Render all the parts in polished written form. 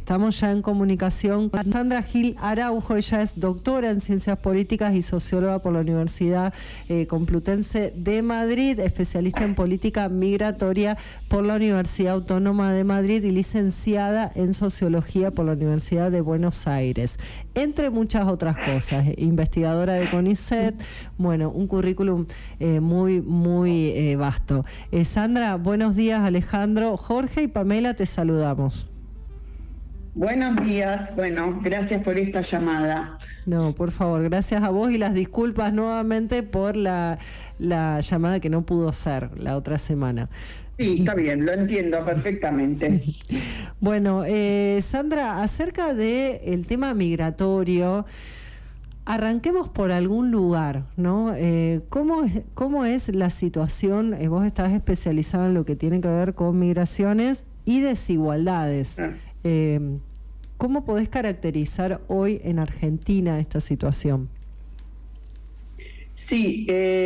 Estamos ya en comunicación con Sandra Gil Araujo. Ella es doctora en Ciencias Políticas y socióloga por la Universidad Complutense de Madrid, especialista en política migratoria por la Universidad Autónoma de Madrid y licenciada en Sociología por la Universidad de Buenos Aires, entre muchas otras cosas. Investigadora de CONICET, bueno, un currículum muy vasto. Sandra, buenos días. Alejandro, Jorge y Pamela, te saludamos. Buenos días, bueno, gracias por esta llamada. No, por favor, gracias a vos y las disculpas nuevamente por la llamada que no pudo ser la otra semana. Sí, está bien, lo entiendo perfectamente. Bueno, Sandra, acerca del tema migratorio, arranquemos por algún lugar, ¿no? ¿Cómo es la situación? Vos estás especializada en lo que tiene que ver con migraciones y desigualdades. ¿Cómo podés caracterizar hoy en Argentina esta situación? Sí,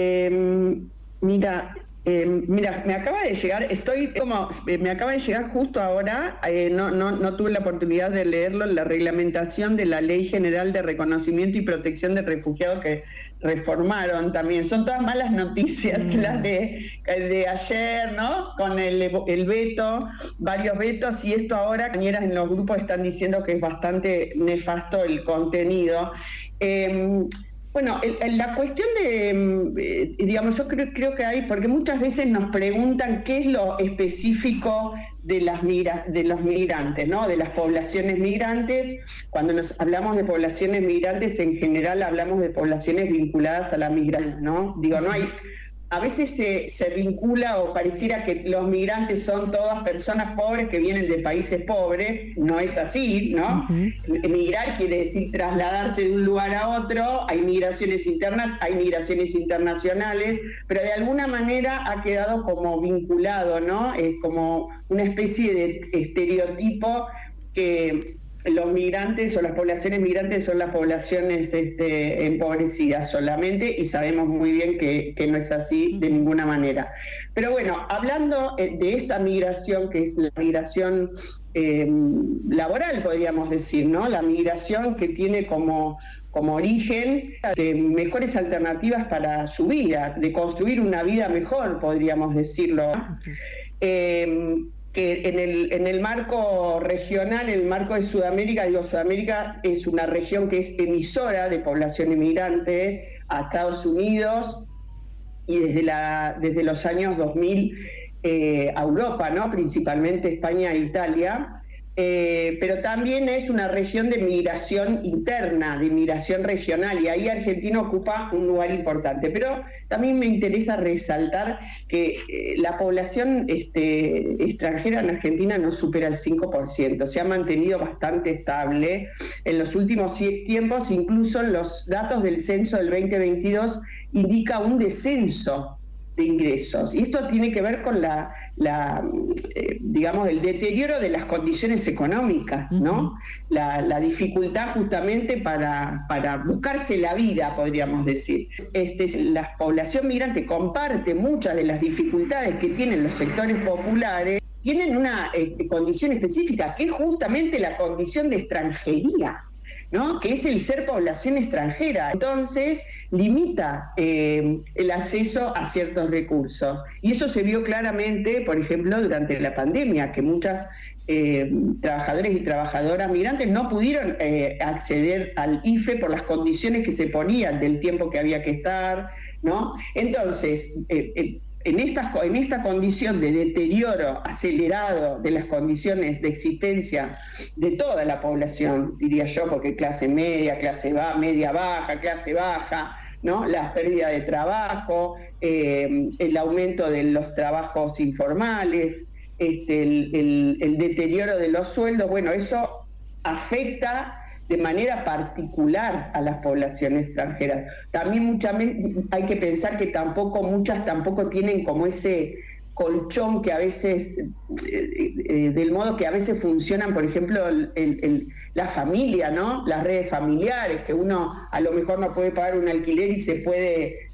mira, me acaba de llegar, me acaba de llegar justo ahora, no tuve la oportunidad de leerlo, la reglamentación de la Ley General de Reconocimiento y Protección de Refugiados que reformaron también. Son todas malas noticias las de ayer, ¿no? Con el veto, varios vetos, y esto ahora, compañeras en los grupos están diciendo que es bastante nefasto el contenido. Bueno, la cuestión de, digamos, yo creo que hay, porque muchas veces nos preguntan qué es lo específico de los migrantes, ¿no? De las poblaciones migrantes. Cuando nos hablamos de poblaciones migrantes, en general hablamos de poblaciones vinculadas a la migración, ¿no? Digo, no hay... A veces se vincula o pareciera que los migrantes son todas personas pobres que vienen de países pobres. No es así, ¿no? Emigrar quiere decir trasladarse de un lugar a otro. Hay migraciones internas, hay migraciones internacionales, pero de alguna manera ha quedado como vinculado, ¿no? Es como una especie de estereotipo que los migrantes o las poblaciones migrantes son las poblaciones empobrecidas solamente, y sabemos muy bien que no es así de ninguna manera. Pero bueno, hablando de esta migración, que es la migración laboral, podríamos decir, ¿no? La migración que tiene como origen de mejores alternativas para su vida, de construir una vida mejor, podríamos decirlo. Que en el marco regional, en el marco de Sudamérica, Sudamérica es una región que es emisora de población inmigrante a Estados Unidos y desde los años 2000 a Europa, ¿no? Principalmente España e Italia. Pero también es una región de migración interna, de migración regional, y ahí Argentina ocupa un lugar importante. Pero también me interesa resaltar que la población extranjera en Argentina no supera el 5%, se ha mantenido bastante estable en los últimos tiempos. Incluso los datos del censo del 2022 indica un descenso de ingresos, y esto tiene que ver con digamos, el deterioro de las condiciones económicas, ¿no? La dificultad justamente para buscarse la vida, podríamos decir. La población migrante comparte muchas de las dificultades que tienen los sectores populares, tienen una condición específica, que es justamente la condición de extranjería, ¿no? Que es el ser población extranjera. Entonces limita el acceso a ciertos recursos, y eso se vio claramente, por ejemplo, durante la pandemia, que muchas trabajadores y trabajadoras migrantes no pudieron acceder al IFE por las condiciones que se ponían del tiempo que había que estar, ¿no? Entonces, en esta condición de deterioro acelerado de las condiciones de existencia de toda la población, diría yo, porque clase media, media baja, clase baja, ¿no? La pérdida de trabajo, el aumento de los trabajos informales, el deterioro de los sueldos, bueno, eso afecta de manera particular a las poblaciones extranjeras. También hay que pensar que muchas tampoco tienen como ese colchón que a veces, del modo que a veces funcionan, por ejemplo, la familia, ¿no? Las redes familiares, que uno a lo mejor no puede pagar un alquiler y se puede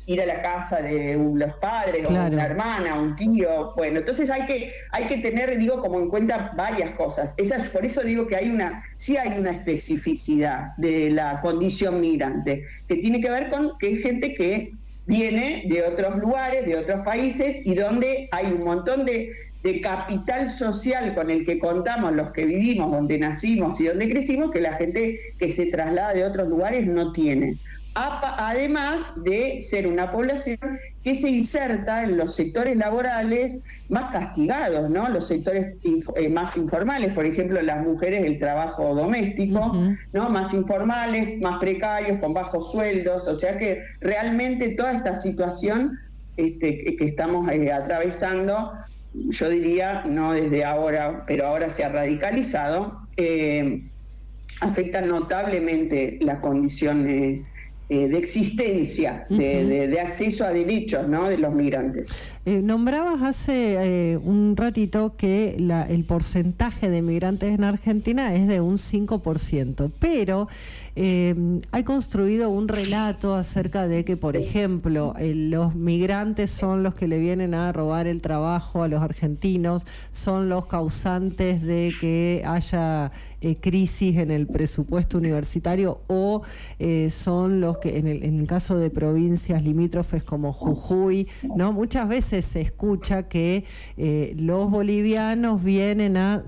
ir a la casa de los padres, claro, o una hermana, un tío. Bueno, entonces hay que tener, digo, como en cuenta varias cosas. Por eso digo que sí hay una especificidad de la condición migrante, que tiene que ver con que hay gente que viene de otros lugares, de otros países, y donde hay un montón de capital social con el que contamos los que vivimos, donde nacimos y donde crecimos, que la gente que se traslada de otros lugares no tiene. Además de ser una población que se inserta en los sectores laborales más castigados, ¿no? Los sectores más informales, por ejemplo, las mujeres del trabajo doméstico, ¿no? Más informales, más precarios, con bajos sueldos. O sea que realmente toda esta situación que estamos atravesando, yo diría, no desde ahora, pero ahora se ha radicalizado, afecta notablemente la condición de existencia, de acceso a derechos, ¿no?, de los migrantes. Nombrabas hace un ratito que el porcentaje de migrantes en Argentina es de un 5%, pero hay construido un relato acerca de que, por ejemplo, los migrantes son los que le vienen a robar el trabajo a los argentinos, son los causantes de que haya crisis en el presupuesto universitario, o son los que en el caso de provincias limítrofes como Jujuy, ¿no? Muchas veces se escucha que los bolivianos vienen a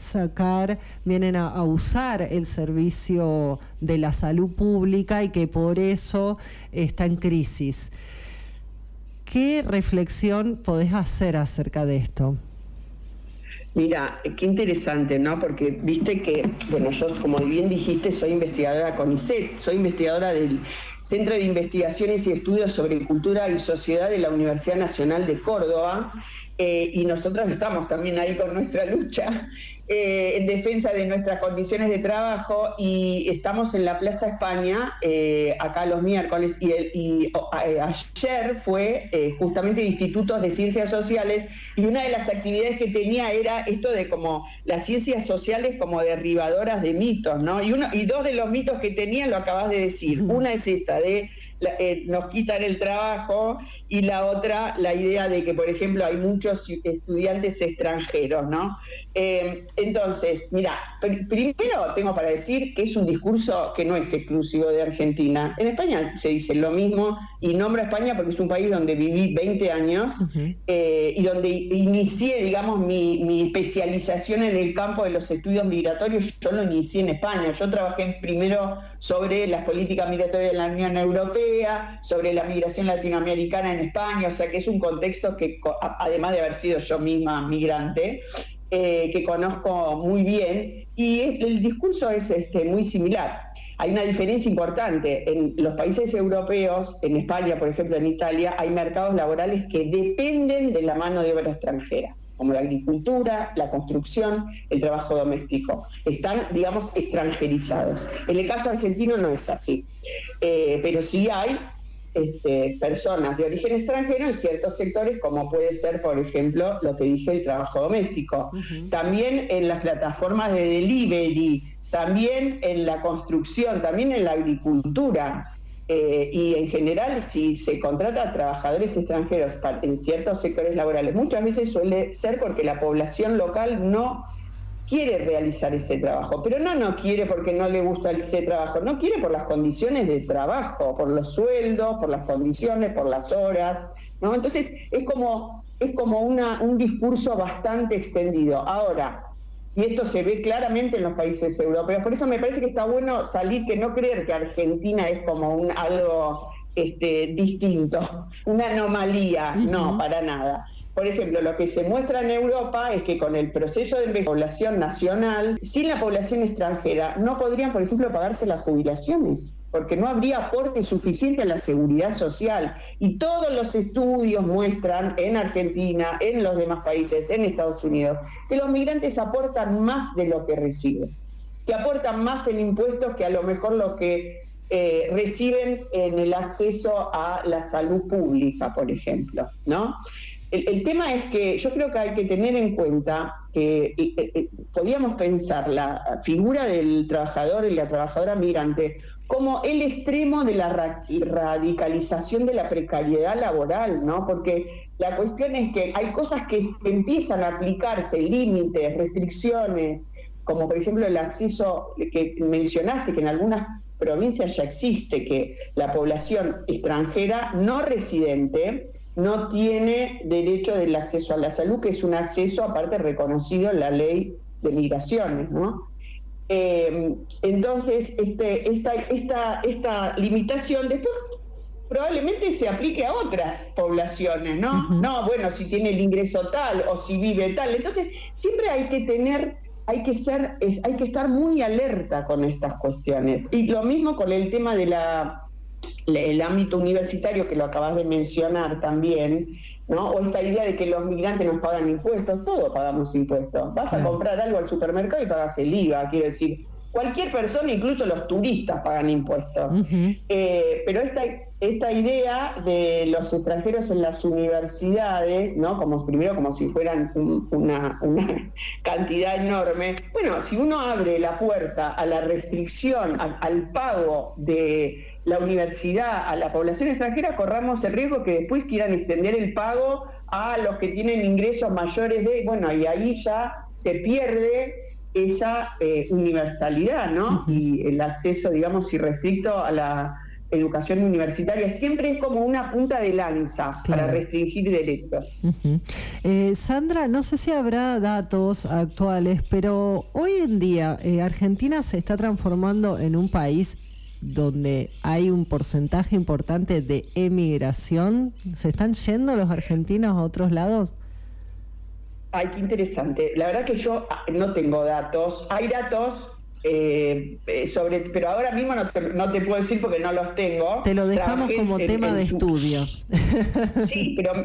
usar el servicio de la salud pública y que por eso está en crisis. ¿Qué reflexión podés hacer acerca de esto? Mira, qué interesante, ¿no? Porque viste que, bueno, yo, como bien dijiste, soy investigadora CONICET, soy investigadora del Centro de Investigaciones y Estudios sobre Cultura y Sociedad de la Universidad Nacional de Córdoba, y nosotros estamos también ahí con nuestra lucha en defensa de nuestras condiciones de trabajo, y estamos en la Plaza España acá los miércoles, y ayer fue justamente Institutos de Ciencias Sociales, y una de las actividades que tenía era esto de como las ciencias sociales como derribadoras de mitos, ¿no? Y dos de los mitos que tenía lo acabas de decir. Una es esta de nos quitan el trabajo, y la otra, la idea de que, por ejemplo, hay muchos estudiantes extranjeros, ¿no? Entonces, mira, primero tengo para decir que es un discurso que no es exclusivo de Argentina. En España se dice lo mismo, y nombro a España porque es un país donde viví 20 años y donde inicié, digamos, mi especialización en el campo de los estudios migratorios. Yo lo inicié en España. Yo trabajé primero sobre las políticas migratorias de la Unión Europea, sobre la migración latinoamericana en España, o sea que es un contexto que, además de haber sido yo misma migrante, que conozco muy bien, y el discurso es muy similar. Hay una diferencia importante. En los países europeos, en España, por ejemplo, en Italia, hay mercados laborales que dependen de la mano de obra extranjera, como la agricultura, la construcción, el trabajo doméstico. Están, digamos, extranjerizados. En el caso argentino no es así, pero sí hay personas de origen extranjero en ciertos sectores, como puede ser, por ejemplo, lo que dije, el trabajo doméstico. También en las plataformas de delivery, también en la construcción, también en la agricultura. Y en general, si se contrata a trabajadores extranjeros en ciertos sectores laborales, muchas veces suele ser porque la población local no quiere realizar ese trabajo, pero no quiere porque no le gusta ese trabajo, no quiere por las condiciones de trabajo, por los sueldos, por las condiciones, por las horas, ¿no? Entonces es como un discurso bastante extendido. Ahora, y esto se ve claramente en los países europeos, por eso me parece que está bueno salir, que no creer que Argentina es como algo distinto, una anomalía, no, para nada. Por ejemplo, lo que se muestra en Europa es que con el proceso de población nacional, sin la población extranjera, no podrían, por ejemplo, pagarse las jubilaciones, porque no habría aporte suficiente a la seguridad social. Y todos los estudios muestran en Argentina, en los demás países, en Estados Unidos, que los migrantes aportan más de lo que reciben, que aportan más en impuestos que a lo mejor lo que reciben en el acceso a la salud pública, por ejemplo, ¿no? El tema es que yo creo que hay que tener en cuenta que podríamos pensar la figura del trabajador y la trabajadora migrante como el extremo de la radicalización de la precariedad laboral, ¿no? Porque la cuestión es que hay cosas que empiezan a aplicarse, límites, restricciones, como por ejemplo el acceso que mencionaste, que en algunas provincias ya existe, que la población extranjera no residente no tiene derecho del acceso a la salud, que es un acceso aparte reconocido en la ley de migraciones, ¿no? Entonces, esta limitación después probablemente se aplique a otras poblaciones, ¿no? Uh-huh. No, bueno, si tiene el ingreso tal o si vive tal. Entonces, siempre hay que estar muy alerta con estas cuestiones. Y lo mismo con el tema de el ámbito universitario, que lo acabas de mencionar también, ¿no? O esta idea de que los migrantes nos pagan impuestos. Todos pagamos impuestos. Vas a comprar algo al supermercado y pagas el IVA, quiero decir. Cualquier persona, incluso los turistas, pagan impuestos. Uh-huh. Pero esta idea de los extranjeros en las universidades, ¿no? Primero como si fueran una cantidad enorme. Bueno, si uno abre la puerta a la restricción, al pago de la universidad a la población extranjera, corramos el riesgo que después quieran extender el pago a los que tienen ingresos mayores de... Bueno, y ahí ya se pierde esa universalidad, ¿no? Uh-huh. Y el acceso, digamos, irrestricto a la educación universitaria siempre es como una punta de lanza, claro, para restringir derechos. Uh-huh. Sandra, no sé si habrá datos actuales, pero hoy en día Argentina se está transformando en un país donde hay un porcentaje importante de emigración. ¿Se están yendo los argentinos a otros lados? Ay, qué interesante. La verdad que yo no tengo datos. Hay datos pero ahora mismo no te puedo decir porque no los tengo. Te lo dejamos como tema de estudio. Sí, pero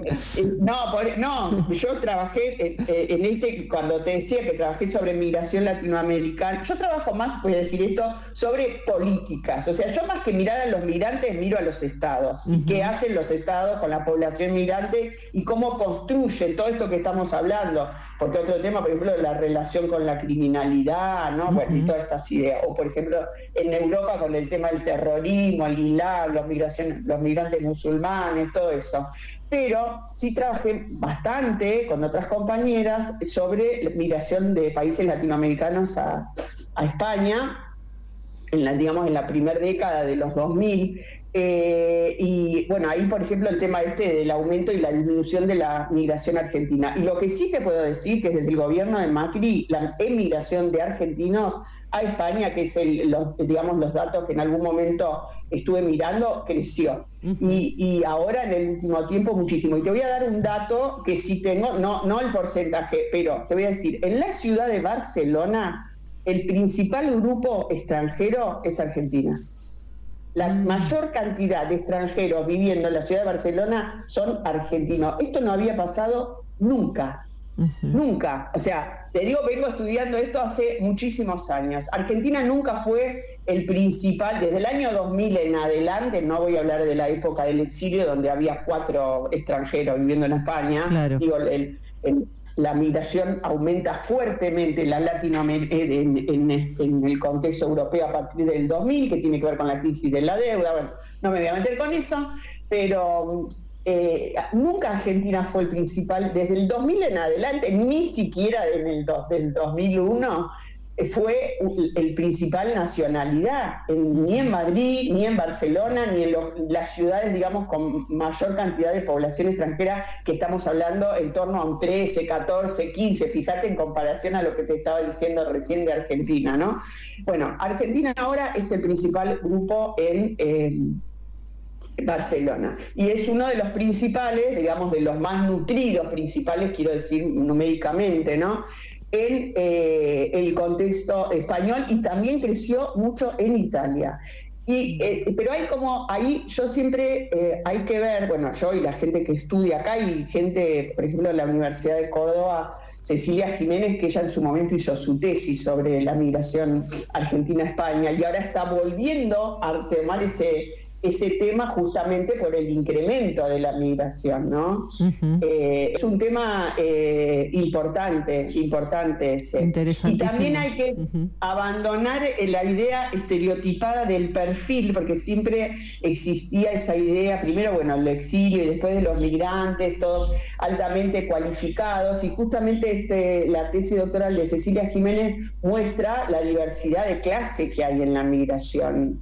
yo trabajé cuando te decía que trabajé sobre migración latinoamericana, yo trabajo más, voy a decir esto, sobre políticas. O sea, yo más que mirar a los migrantes, miro a los estados. Uh-huh. ¿Qué hacen los estados con la población migrante y cómo construyen todo esto que estamos hablando? Porque otro tema, por ejemplo, la relación con la criminalidad, ¿no? Uh-huh. Bueno, y todas estas ideas. O, por ejemplo, en Europa con el tema del terrorismo, el ILAB, los migrantes musulmanes, todo eso. Pero sí trabajé bastante con otras compañeras sobre la migración de países latinoamericanos a España, en la primera década de los 2000. Y bueno, ahí por ejemplo el tema del aumento y la disminución de la migración argentina. Y lo que sí te puedo decir que desde el gobierno de Macri, la emigración de argentinos a España, que es los datos que en algún momento estuve mirando, creció. Uh-huh. Y ahora en el último tiempo muchísimo. Y te voy a dar un dato que sí tengo, no el porcentaje, pero te voy a decir, en la ciudad de Barcelona, el principal grupo extranjero es Argentina. La mayor cantidad de extranjeros viviendo en la ciudad de Barcelona son argentinos. Esto no había pasado nunca. Uh-huh. Nunca. O sea, te digo, vengo estudiando esto hace muchísimos años. Argentina nunca fue el principal, desde el año 2000 en adelante, no voy a hablar de la época del exilio, donde había 4 extranjeros viviendo en España. Claro. Digo, la migración aumenta fuertemente en el contexto europeo a partir del 2000, que tiene que ver con la crisis de la deuda. Bueno, no me voy a meter con eso, pero nunca Argentina fue el principal. Desde el 2000 en adelante, ni siquiera del 2001, fue el principal nacionalidad, ni en Madrid, ni en Barcelona, ni en las ciudades, digamos, con mayor cantidad de población extranjera, que estamos hablando en torno a un 13, 14, 15, fíjate en comparación a lo que te estaba diciendo recién de Argentina, ¿no? Bueno, Argentina ahora es el principal grupo en Barcelona, y es uno de los principales, digamos, de los más nutridos principales, quiero decir numéricamente, ¿no?, en el contexto español, y también creció mucho en Italia. Pero ahí yo siempre hay que ver, bueno, yo y la gente que estudia acá, y gente, por ejemplo, de la Universidad de Córdoba, Cecilia Jiménez, que ella en su momento hizo su tesis sobre la migración Argentina-España, y ahora está volviendo a tomar ese ese tema justamente por el incremento de la migración, ¿no? Es un tema importante ese. Y también hay que abandonar la idea estereotipada del perfil, porque siempre existía esa idea, primero, bueno, el exilio y después de los migrantes, todos altamente cualificados, y justamente la tesis doctoral de Cecilia Jiménez muestra la diversidad de clase que hay en la migración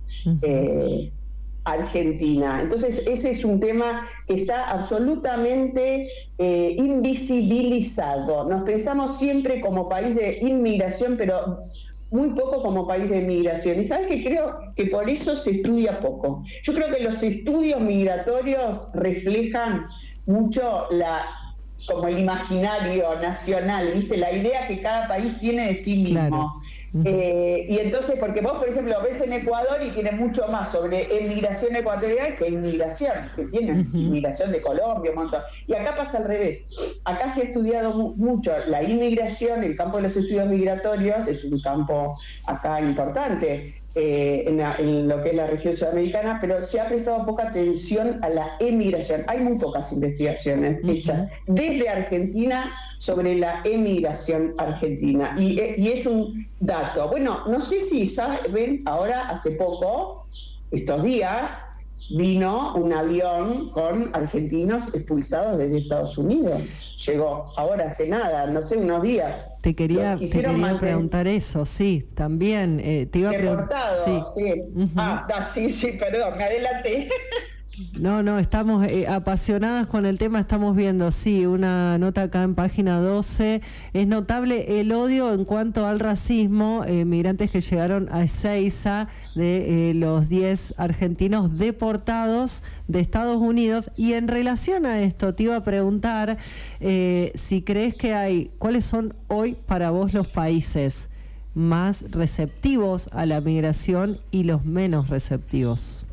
argentina. Entonces, ese es un tema que está absolutamente invisibilizado. Nos pensamos siempre como país de inmigración, pero muy poco como país de migración. Y sabes que creo que por eso se estudia poco. Yo creo que los estudios migratorios reflejan mucho como el imaginario nacional, ¿viste? La idea que cada país tiene de sí mismo. Claro. Y entonces, porque vos, por ejemplo, ves en Ecuador y tiene mucho más sobre emigración ecuatoriana que inmigración, que tienen inmigración de Colombia, un montón. Y acá pasa al revés. Acá se ha estudiado mucho la inmigración, el campo de los estudios migratorios es un campo acá importante. En lo que es la región sudamericana, pero se ha prestado poca atención a la emigración. Hay muy pocas investigaciones hechas desde Argentina sobre la emigración argentina. Y es un dato. Bueno, no sé si saben, ahora hace poco, estos días, vino un avión con argentinos expulsados desde Estados Unidos. Llegó ahora hace nada, no sé, unos días. Te quería preguntar eso, sí, también. Te iba a preguntar. Sí, perdón, me adelanté. No, estamos apasionadas con el tema, estamos viendo, sí, una nota acá en página 12. Es notable el odio en cuanto al racismo, migrantes que llegaron a Ezeiza, de los 10 argentinos deportados de Estados Unidos. Y en relación a esto, te iba a preguntar si crees que ¿cuáles son hoy para vos los países más receptivos a la migración y los menos receptivos?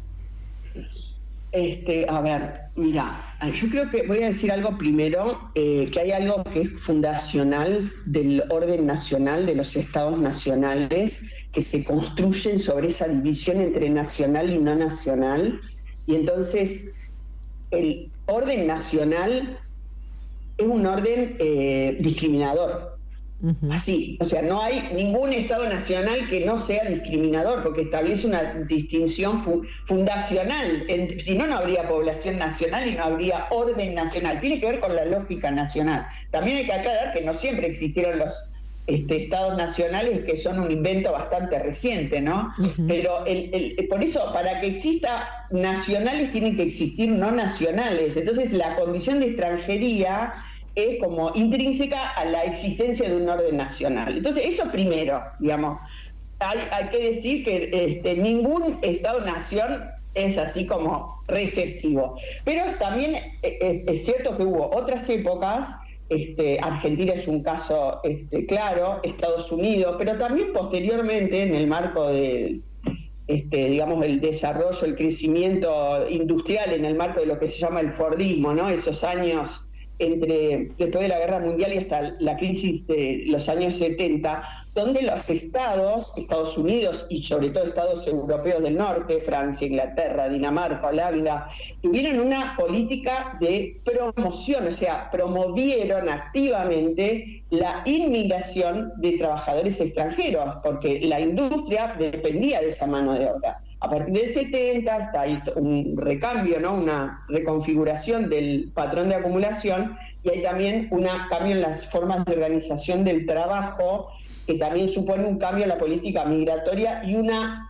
A ver, mira, yo creo que voy a decir algo primero, que hay algo que es fundacional del orden nacional, de los estados nacionales, que se construyen sobre esa división entre nacional y no nacional, y entonces el orden nacional es un orden discriminador. Así, o sea, no hay ningún Estado nacional que no sea discriminador, porque establece una distinción fundacional. Si no, no habría población nacional y no habría orden nacional. Tiene que ver con la lógica nacional. También hay que aclarar que no siempre existieron los estados nacionales, que son un invento bastante reciente, ¿no? Pero por eso, para que exista nacionales, tienen que existir no nacionales. Entonces, la condición de extranjería es como intrínseca a la existencia de un orden nacional. Entonces, eso primero, digamos, hay que decir que ningún Estado-nación es así como receptivo. Pero también es cierto que hubo otras épocas, Argentina es un caso claro, Estados Unidos, pero también posteriormente en el marco del digamos, el desarrollo, el crecimiento industrial, en el marco de lo que se llama el Fordismo, ¿no? Esos años después de la Guerra Mundial y hasta la crisis de los años 70, donde los Estados Unidos y sobre todo Estados europeos del norte, Francia, Inglaterra, Dinamarca, Holanda, tuvieron una política de promoción, o sea, promovieron activamente la inmigración de trabajadores extranjeros, porque la industria dependía de esa mano de obra. A partir del 70 está ahí un recambio, ¿no? Una reconfiguración del patrón de acumulación, y hay también un cambio en las formas de organización del trabajo, que también supone un cambio en la política migratoria y una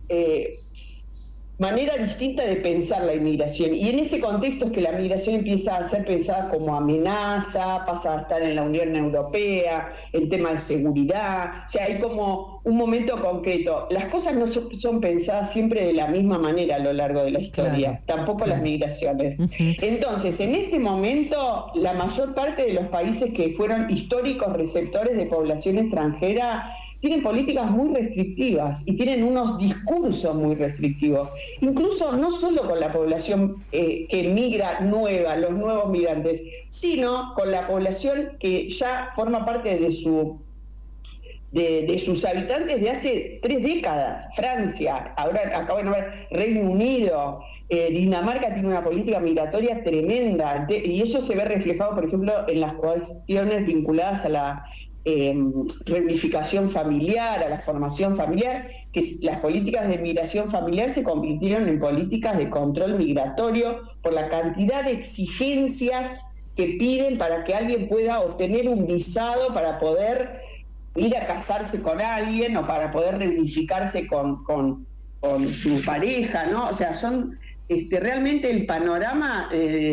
manera distinta de pensar la inmigración. Y en ese contexto es que la migración empieza a ser pensada como amenaza, pasa a estar en la Unión Europea, el tema de seguridad, o sea, hay como un momento concreto. Las cosas no son pensadas siempre de la misma manera a lo largo de la historia, tampoco las migraciones. Entonces, en este momento, la mayor parte de los países que fueron históricos receptores de población extranjera tienen políticas muy restrictivas y tienen unos discursos muy restrictivos, incluso no solo con la población que migra nueva, los nuevos migrantes, sino con la población que ya forma parte de su de sus habitantes de hace 3 décadas. Francia, ahora acabo de nombrar Reino Unido, Dinamarca tiene una política migratoria tremenda, y eso se ve reflejado, por ejemplo, en las cuestiones vinculadas a la reunificación familiar, a la formación familiar, que las políticas de migración familiar se convirtieron en políticas de control migratorio por la cantidad de exigencias que piden para que alguien pueda obtener un visado para poder ir a casarse con alguien o para poder reunificarse con su pareja, ¿no? O sea, son realmente el panorama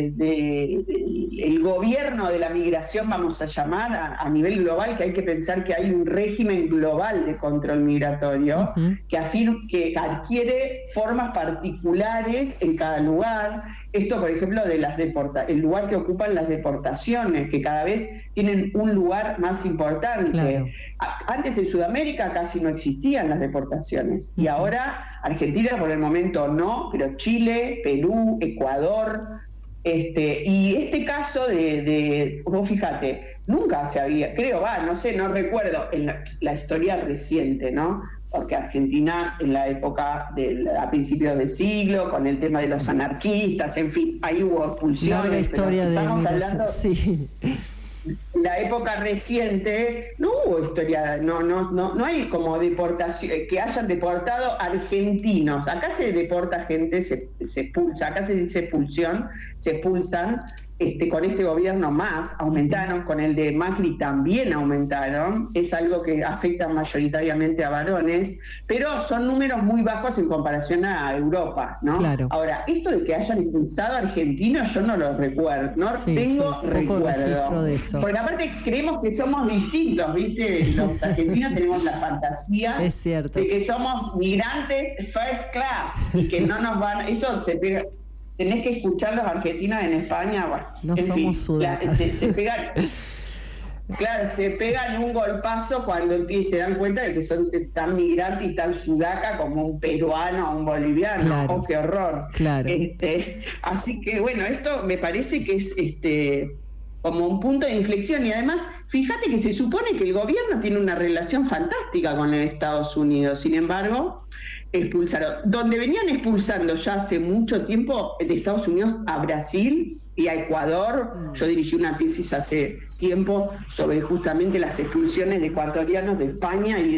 el gobierno de la migración, vamos a llamar, a nivel global, que hay que pensar que hay un régimen global de control migratorio que adquiere formas particulares en cada lugar. Esto, por ejemplo, de el lugar que ocupan las deportaciones, que cada vez tienen un lugar más importante. Claro. Antes en Sudamérica casi no existían las deportaciones, y ahora Argentina por el momento no, pero Chile, Perú, Ecuador, y este caso vos fíjate, nunca se había, no recuerdo en la historia reciente, ¿no? Porque Argentina en la época a principios del siglo, con el tema de los anarquistas, en fin, ahí hubo expulsiones. Larga historia de migración, sí. En la época reciente no hubo historia, no hay como deportación, que hayan deportado argentinos. Acá se deporta gente, se expulsa, acá se dice expulsión, se expulsan. Con este gobierno más aumentaron, con el de Macri también aumentaron, es algo que afecta mayoritariamente a varones, pero son números muy bajos en comparación a Europa, ¿no? Claro. Ahora, esto de que hayan expulsado a argentinos, yo no lo recuerdo, no tengo recuerdo de eso. Porque aparte creemos que somos distintos, ¿viste? Los argentinos tenemos la fantasía de que somos migrantes first class y que no nos van, eso se pega. Tenés que escuchar los argentinos en España, bueno, no en somos sudacas. Se pegan, claro, se pegan un golpazo cuando se dan cuenta de que son tan migrantes y tan sudaca como un peruano o un boliviano. Claro. ¡Oh, qué horror! Claro. Así que bueno, esto me parece que es como un punto de inflexión, y además, fíjate que se supone que el gobierno tiene una relación fantástica con los Estados Unidos, sin embargo, expulsaron. Donde venían expulsando ya hace mucho tiempo de Estados Unidos a Brasil y a Ecuador. Yo dirigí una tesis hace tiempo sobre justamente las expulsiones de ecuatorianos de España y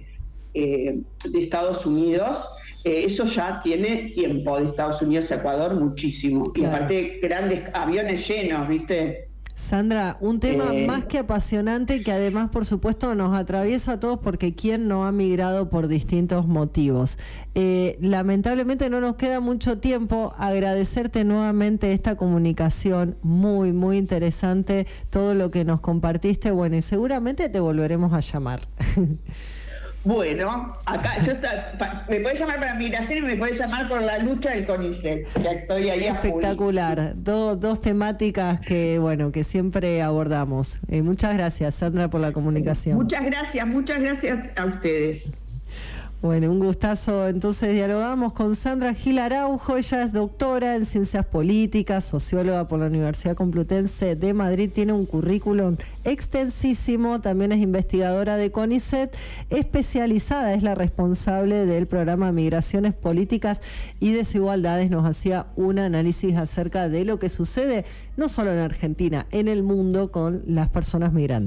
de Estados Unidos. Eso ya tiene tiempo, de Estados Unidos a Ecuador, muchísimo. Claro. Y aparte, grandes aviones llenos, ¿viste? Sandra, un tema más que apasionante, que además, por supuesto, nos atraviesa a todos, porque ¿quién no ha migrado por distintos motivos? Lamentablemente no nos queda mucho tiempo. Agradecerte nuevamente esta comunicación, muy, muy interesante, todo lo que nos compartiste. Bueno, y seguramente te volveremos a llamar. Bueno, acá me podés llamar para migración y me podés llamar por la lucha del CONICET, que estoy ahí a full. Espectacular, dos temáticas que siempre abordamos. Muchas gracias, Sandra, por la comunicación. Muchas gracias a ustedes. Bueno, un gustazo. Entonces dialogamos con Sandra Gil Araujo. Ella es doctora en Ciencias Políticas, socióloga por la Universidad Complutense de Madrid. Tiene un currículum extensísimo. También es investigadora de CONICET, especializada, es la responsable del programa Migraciones, Políticas y Desigualdades. Nos hacía un análisis acerca de lo que sucede no solo en Argentina, en el mundo con las personas migrantes.